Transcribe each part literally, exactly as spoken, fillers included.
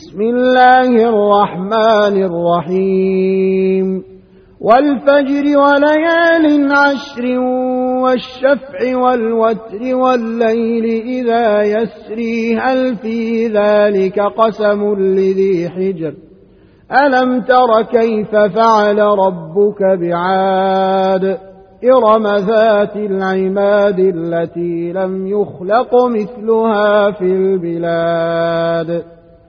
بسم الله الرحمن الرحيم والفجر وليال عشر والشفع والوتر والليل إذا يسري هل في ذلك قسم لذي حجر ألم تر كيف فعل ربك بعاد إرم ذات العماد التي لم يخلق مثلها في البلاد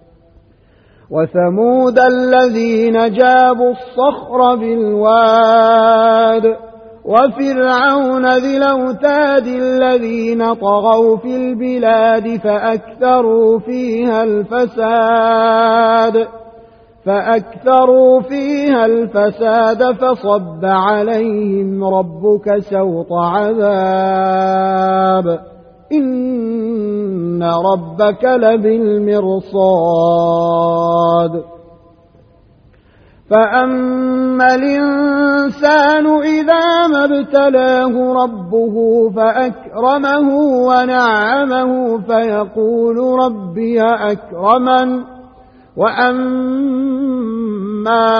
وثمود الذين جابوا الصخر بالواد وفرعون ذي الأوتاد الذين طغوا في البلاد فأكثروا فيها الفساد فأكثروا فيها الفساد فصب عليهم ربك سوط عذاب إن ربك لبالمرصاد فأما الإنسان إذا ما ابتلاه ربه فأكرمه ونعمه فيقول ربي أكرمن وأما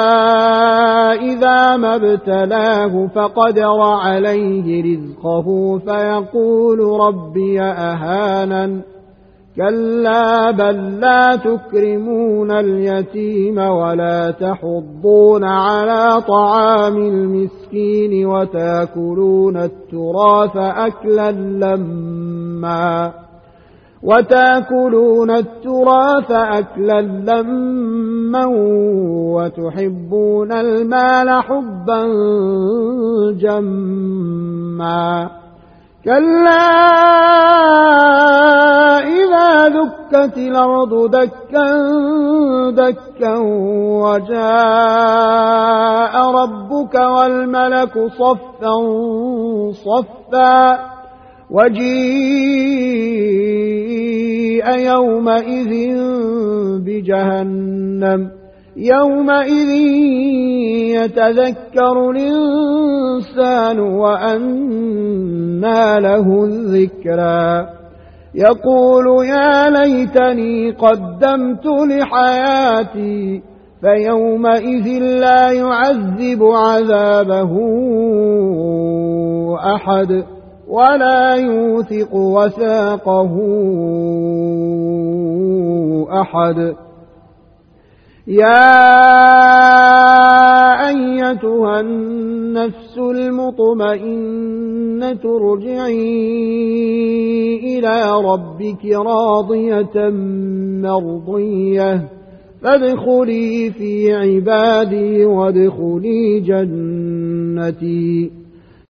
إذا ما ابتلاه فقدر عليه رزقه فيقول ربي أهانن كلا بل لا تكرمون اليتيم ولا تحضون على طعام المسكين وتاكلون التراث أكلا لما وتاكلون التراث أكلا لما وتحبون المال حبا جما كلا إذا دكت الأرض دكا دكا وجاء ربك والملك صفا صفا وجيء يومئذ بجهنم يومئذ يتذكر الإنسان وأنى له الذكرى يقول يا ليتني قدمت لحياتي فيومئذ لا يعذب عذابه أحد ولا يوثق وثاقه أحد يا أيتها النفس المطمئنة ارجعي إلى ربك راضية مرضية فادخلي في عبادي وادخلي جنتي